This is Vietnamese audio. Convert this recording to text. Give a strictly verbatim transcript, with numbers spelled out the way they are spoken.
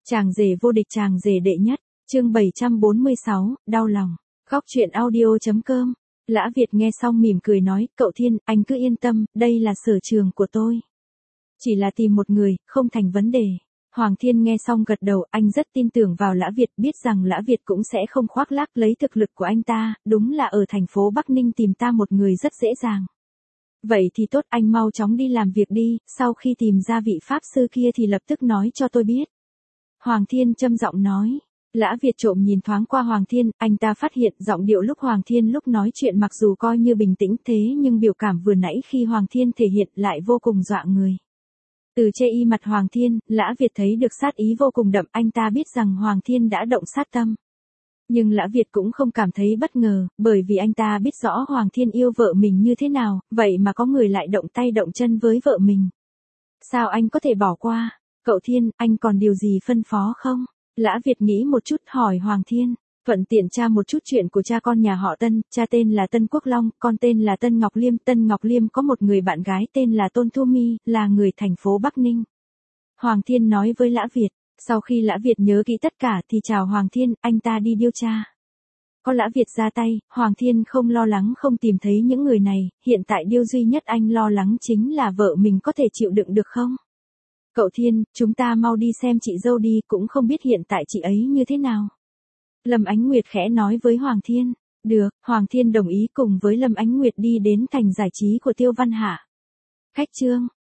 Chàng rể vô địch, chàng rể đệ nhất, chương bảy trăm bốn mươi sáu, đau lòng. Góc truyện audio chấm com. Lã Việt nghe xong mỉm cười nói, cậu Thiên, anh cứ yên tâm, đây là sở trường của tôi. Chỉ là tìm một người, không thành vấn đề. Hoàng Thiên nghe xong gật đầu, anh rất tin tưởng vào Lã Việt, biết rằng Lã Việt cũng sẽ không khoác lác lấy thực lực của anh ta, đúng là ở thành phố Bắc Ninh tìm ta một người rất dễ dàng. Vậy thì tốt, anh mau chóng đi làm việc đi, sau khi tìm ra vị pháp sư kia thì lập tức nói cho tôi biết. Hoàng Thiên trầm giọng nói. Lã Việt trộm nhìn thoáng qua Hoàng Thiên, anh ta phát hiện giọng điệu lúc Hoàng Thiên lúc nói chuyện mặc dù coi như bình tĩnh thế nhưng biểu cảm vừa nãy khi Hoàng Thiên thể hiện lại vô cùng dọa người. Từ chê y mặt Hoàng Thiên, Lã Việt thấy được sát ý vô cùng đậm, anh ta biết rằng Hoàng Thiên đã động sát tâm. Nhưng Lã Việt cũng không cảm thấy bất ngờ, bởi vì anh ta biết rõ Hoàng Thiên yêu vợ mình như thế nào, vậy mà có người lại động tay động chân với vợ mình. Sao anh có thể bỏ qua? Cậu Thiên, anh còn điều gì phân phó không? Lã Việt nghĩ một chút hỏi Hoàng Thiên, thuận tiện tra một chút chuyện của cha con nhà họ Tân, cha tên là Tân Quốc Long, con tên là Tân Ngọc Liêm, Tân Ngọc Liêm có một người bạn gái tên là Tôn Thu Mi, là người thành phố Bắc Ninh. Hoàng Thiên nói với Lã Việt, sau khi Lã Việt nhớ kỹ tất cả thì chào Hoàng Thiên, anh ta đi điều tra. Có Lã Việt ra tay, Hoàng Thiên không lo lắng không tìm thấy những người này, hiện tại điều duy nhất anh lo lắng chính là vợ mình có thể chịu đựng được không? Cậu Thiên, chúng ta mau đi xem chị dâu đi, cũng không biết hiện tại chị ấy như thế nào. Lâm Ánh Nguyệt khẽ nói với Hoàng Thiên. Được, Hoàng Thiên đồng ý cùng với Lâm Ánh Nguyệt đi đến thành giải trí của Tiêu Văn Hạ. Khách trương,